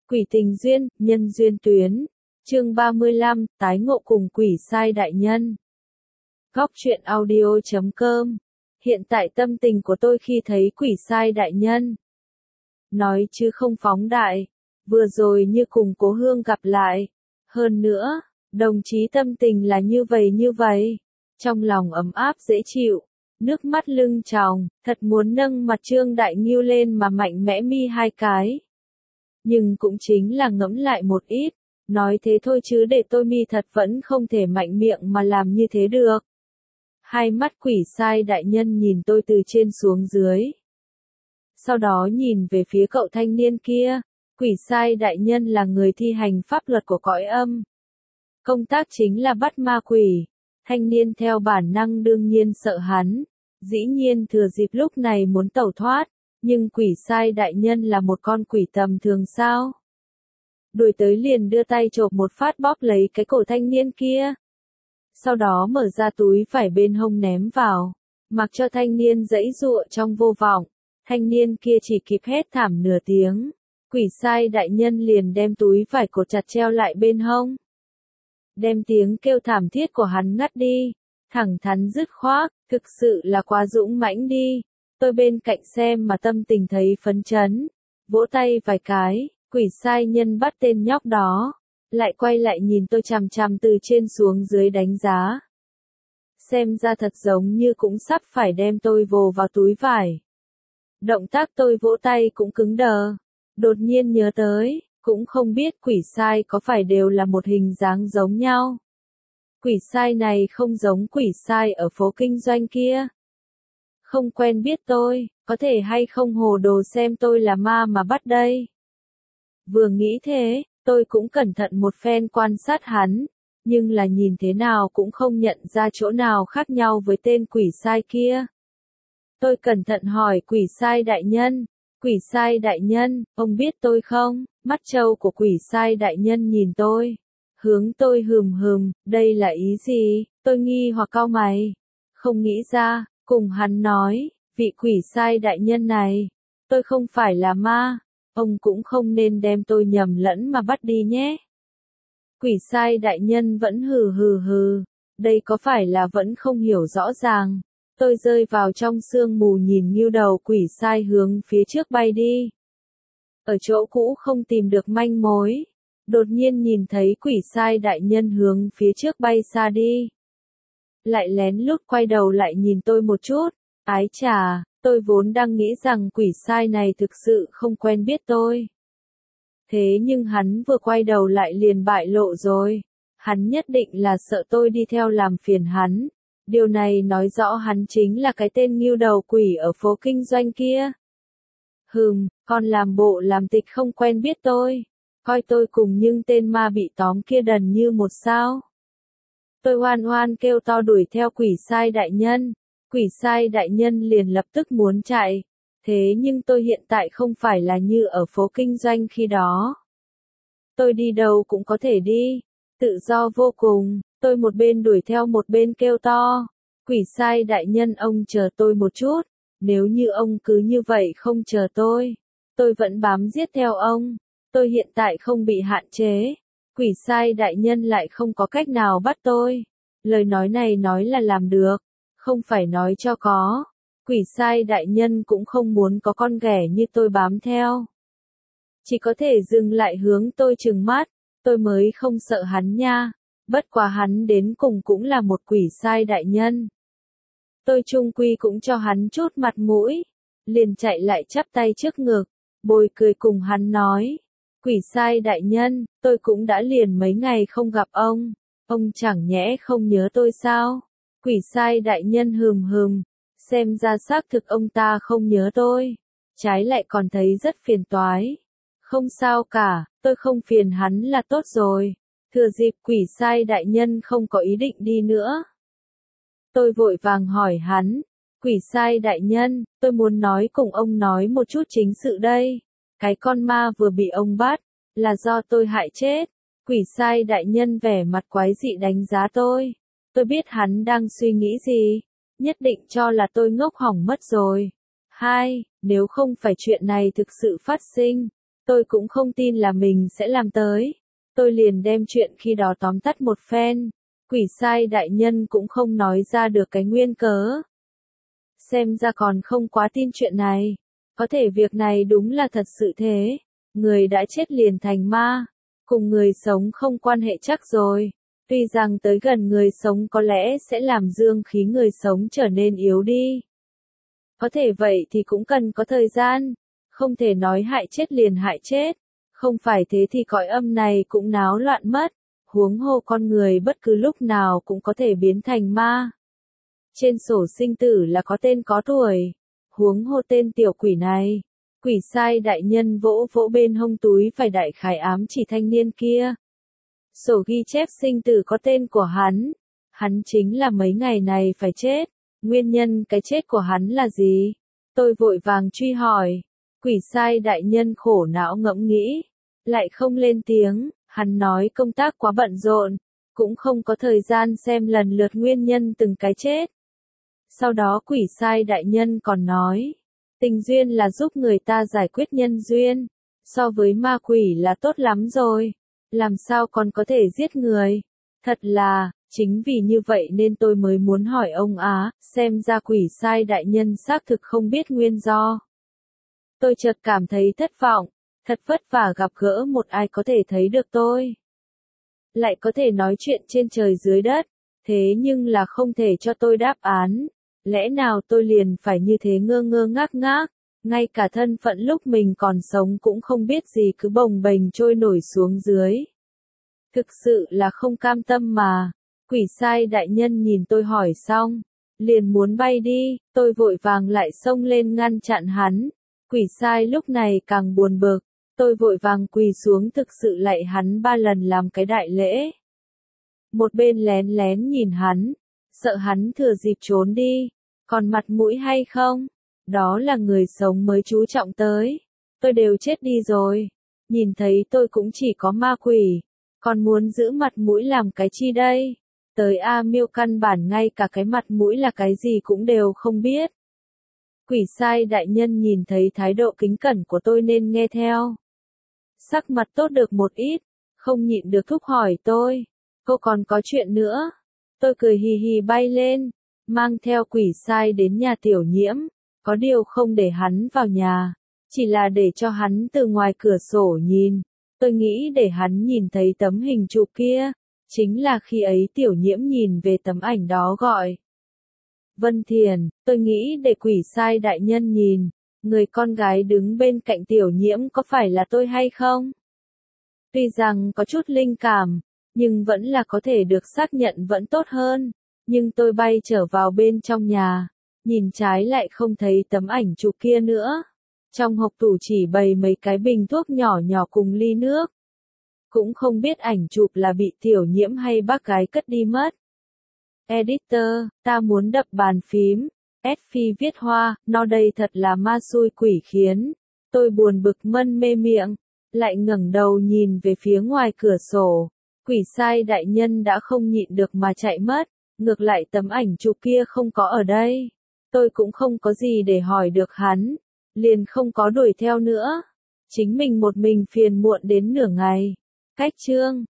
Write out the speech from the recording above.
Quỷ tình duyên, nhân duyên tuyến. Chương 35, tái ngộ cùng quỷ sai đại nhân. Góc truyện audio.com. Hiện tại tâm tình của tôi khi thấy quỷ sai đại nhân. Nói chứ không phóng đại. Vừa rồi như cùng cố hương gặp lại. Hơn nữa, đồng chí tâm tình là như vậy. Trong lòng ấm áp dễ chịu. Nước mắt lưng tròng, thật muốn nâng mặt Trương Đại Ngưu lên mà mạnh mẽ mi hai cái. Nhưng cũng chính là ngẫm lại một ít, nói thế thôi chứ để tôi mi thật vẫn không thể mạnh miệng mà làm như thế được. Hai mắt quỷ sai đại nhân nhìn tôi từ trên xuống dưới. Sau đó nhìn về phía cậu thanh niên kia, quỷ sai đại nhân là người thi hành pháp luật của cõi âm. Công tác chính là bắt ma quỷ, thanh niên theo bản năng đương nhiên sợ hắn, dĩ nhiên thừa dịp lúc này muốn tẩu thoát. Nhưng quỷ sai đại nhân là một con quỷ tầm thường sao? Đuổi tới liền đưa tay chộp một phát bóp lấy cái cổ thanh niên kia. Sau đó mở ra túi vải bên hông ném vào. Mặc cho thanh niên giãy giụa trong vô vọng. Thanh niên kia chỉ kịp hét thảm nửa tiếng. Quỷ sai đại nhân liền đem túi vải cột chặt treo lại bên hông. Đem tiếng kêu thảm thiết của hắn ngắt đi. Thẳng thắn dứt khoát, thực sự là quá dũng mãnh đi. Tôi bên cạnh xem mà tâm tình thấy phấn chấn, vỗ tay vài cái, quỷ sai nhân bắt tên nhóc đó, lại quay lại nhìn tôi chằm chằm từ trên xuống dưới đánh giá. Xem ra thật giống như cũng sắp phải đem tôi vồ vào túi vải. Động tác tôi vỗ tay cũng cứng đờ, đột nhiên nhớ tới, cũng không biết quỷ sai có phải đều là một hình dáng giống nhau. Quỷ sai này không giống quỷ sai ở phố kinh doanh kia. Không quen biết tôi, có thể hay không hồ đồ xem tôi là ma mà bắt đây. Vừa nghĩ thế, tôi cũng cẩn thận một phen quan sát hắn, nhưng là nhìn thế nào cũng không nhận ra chỗ nào khác nhau với tên quỷ sai kia. Tôi cẩn thận hỏi quỷ sai đại nhân, ông biết tôi không? Mắt trâu của quỷ sai đại nhân nhìn tôi, hướng tôi hừm, đây là ý gì? Tôi nghi hoặc cau mày, không nghĩ ra. Cùng hắn nói, vị quỷ sai đại nhân này, tôi không phải là ma, ông cũng không nên đem tôi nhầm lẫn mà bắt đi nhé. Quỷ sai đại nhân vẫn hừ, đây có phải là vẫn không hiểu rõ ràng. Tôi rơi vào trong sương mù nhìn như đầu quỷ sai hướng phía trước bay đi. Ở chỗ cũ không tìm được manh mối, đột nhiên nhìn thấy quỷ sai đại nhân hướng phía trước bay xa đi. Lại lén lút quay đầu lại nhìn tôi một chút, ái chà, tôi vốn đang nghĩ rằng quỷ sai này thực sự không quen biết tôi. Thế nhưng hắn vừa quay đầu lại liền bại lộ rồi, hắn nhất định là sợ tôi đi theo làm phiền hắn, điều này nói rõ hắn chính là cái tên nghêu đầu quỷ ở phố kinh doanh kia. Còn làm bộ làm tịch không quen biết tôi, coi tôi cùng nhưng tên ma bị tóm kia đần như một sao. Tôi hoan kêu to đuổi theo quỷ sai đại nhân liền lập tức muốn chạy, thế nhưng tôi hiện tại không phải là như ở phố kinh doanh khi đó. Tôi đi đâu cũng có thể đi, tự do vô cùng, tôi một bên đuổi theo một bên kêu to, quỷ sai đại nhân ông chờ tôi một chút, nếu như ông cứ như vậy không chờ tôi vẫn bám giết theo ông, tôi hiện tại không bị hạn chế. Quỷ sai đại nhân lại không có cách nào bắt tôi. Lời nói này nói là làm được, không phải nói cho có. Quỷ sai đại nhân cũng không muốn có con ghẻ như tôi bám theo. Chỉ có thể dừng lại hướng tôi trừng mắt, tôi mới không sợ hắn nha. Bất quá hắn đến cùng cũng là một quỷ sai đại nhân. Tôi chung quy cũng cho hắn chút mặt mũi, liền chạy lại chắp tay trước ngực, bồi cười cùng hắn nói. Quỷ sai đại nhân, tôi cũng đã liền mấy ngày không gặp ông chẳng nhẽ không nhớ tôi sao? Quỷ sai đại nhân hừm, xem ra xác thực ông ta không nhớ tôi, trái lại còn thấy rất phiền toái. Không sao cả, tôi không phiền hắn là tốt rồi, thừa dịp quỷ sai đại nhân không có ý định đi nữa. Tôi vội vàng hỏi hắn, quỷ sai đại nhân, tôi muốn nói cùng ông nói một chút chính sự đây, cái con ma vừa bị ông bắt, là do tôi hại chết. Quỷ sai đại nhân vẻ mặt quái dị đánh giá tôi biết hắn đang suy nghĩ gì, nhất định cho là tôi ngốc hỏng mất rồi. Nếu không phải chuyện này thực sự phát sinh, Tôi cũng không tin là mình sẽ làm tới. Tôi liền đem chuyện khi đó tóm tắt một phen. Quỷ sai đại nhân cũng không nói ra được cái nguyên cớ. Xem ra còn không quá tin chuyện này. Có thể việc này đúng là thật sự thế. Người đã chết liền thành ma. Cùng người sống không quan hệ chắc rồi. Tuy rằng tới gần người sống có lẽ sẽ làm dương khí người sống trở nên yếu đi. Có thể vậy thì cũng cần có thời gian. Không thể nói hại chết liền hại chết. Không phải thế thì cõi âm này cũng náo loạn mất. Huống hồ con người bất cứ lúc nào cũng có thể biến thành ma. Trên sổ sinh tử là có tên có tuổi. Huống hồ tên tiểu quỷ này. Quỷ sai đại nhân vỗ vỗ bên hông túi phải đại khái ám chỉ thanh niên kia. Sổ ghi chép sinh tử có tên của hắn. Hắn chính là mấy ngày này phải chết. Nguyên nhân cái chết của hắn là gì? Tôi vội vàng truy hỏi. Quỷ sai đại nhân khổ não ngẫm nghĩ. Lại không lên tiếng, hắn nói công tác quá bận rộn. Cũng không có thời gian xem lần lượt nguyên nhân từng cái chết. Sau đó quỷ sai đại nhân còn nói. Tình duyên là giúp người ta giải quyết nhân duyên. So với ma quỷ là tốt lắm rồi. Làm sao còn có thể giết người? Thật là, chính vì như vậy nên tôi mới muốn hỏi ông á, xem ra quỷ sai đại nhân xác thực không biết nguyên do. Tôi chợt cảm thấy thất vọng, thật vất vả gặp gỡ một ai có thể thấy được tôi. Lại có thể nói chuyện trên trời dưới đất, thế nhưng là không thể cho tôi đáp án. Lẽ nào tôi liền phải như thế ngơ ngơ ngác ngác, ngay cả thân phận lúc mình còn sống cũng không biết gì cứ bồng bềnh trôi nổi xuống dưới. Thực sự là không cam tâm mà. Quỷ sai đại nhân nhìn tôi hỏi xong, liền muốn bay đi, tôi vội vàng lại xông lên ngăn chặn hắn. Quỷ sai lúc này càng buồn bực, tôi vội vàng quỳ xuống thực sự lạy hắn 3 lần làm cái đại lễ. Một bên lén lén nhìn hắn, sợ hắn thừa dịp trốn đi, còn mặt mũi hay không? Đó là người sống mới chú trọng tới. Tôi đều chết đi rồi, nhìn thấy tôi cũng chỉ có ma quỷ, còn muốn giữ mặt mũi làm cái chi đây? Tới A Miêu căn bản ngay cả cái mặt mũi là cái gì cũng đều không biết. Quỷ sai đại nhân nhìn thấy thái độ kính cẩn của tôi nên nghe theo. Sắc mặt tốt được một ít, không nhịn được thúc hỏi tôi. Cô còn có chuyện nữa. Tôi cười hì hì bay lên, mang theo quỷ sai đến nhà tiểu nhiễm. Có điều không để hắn vào nhà, chỉ là để cho hắn từ ngoài cửa sổ nhìn. Tôi nghĩ để hắn nhìn thấy tấm hình chụp kia. Chính là khi ấy tiểu nhiễm nhìn về tấm ảnh đó gọi. Vân Thiền, tôi nghĩ để quỷ sai đại nhân nhìn, người con gái đứng bên cạnh tiểu nhiễm có phải là tôi hay không? Tuy rằng có chút linh cảm, nhưng vẫn là có thể được xác nhận vẫn tốt hơn. Nhưng tôi bay trở vào bên trong nhà, nhìn trái lại không thấy tấm ảnh chụp kia nữa. Trong hộp tủ chỉ bày mấy cái bình thuốc nhỏ nhỏ cùng ly nước. Cũng không biết ảnh chụp là bị tiểu nhiễm hay bác gái cất đi mất. Editor, ta muốn đập bàn phím. Phi viết hoa, nó đây thật là ma xui quỷ khiến. Tôi buồn bực mân mê miệng, lại ngẩng đầu nhìn về phía ngoài cửa sổ. Quỷ sai đại nhân đã không nhịn được mà chạy mất, ngược lại tấm ảnh chụp kia không có ở đây. Tôi cũng không có gì để hỏi được hắn, liền không có đuổi theo nữa. Chính mình một mình phiền muộn đến nửa ngày. Cách chương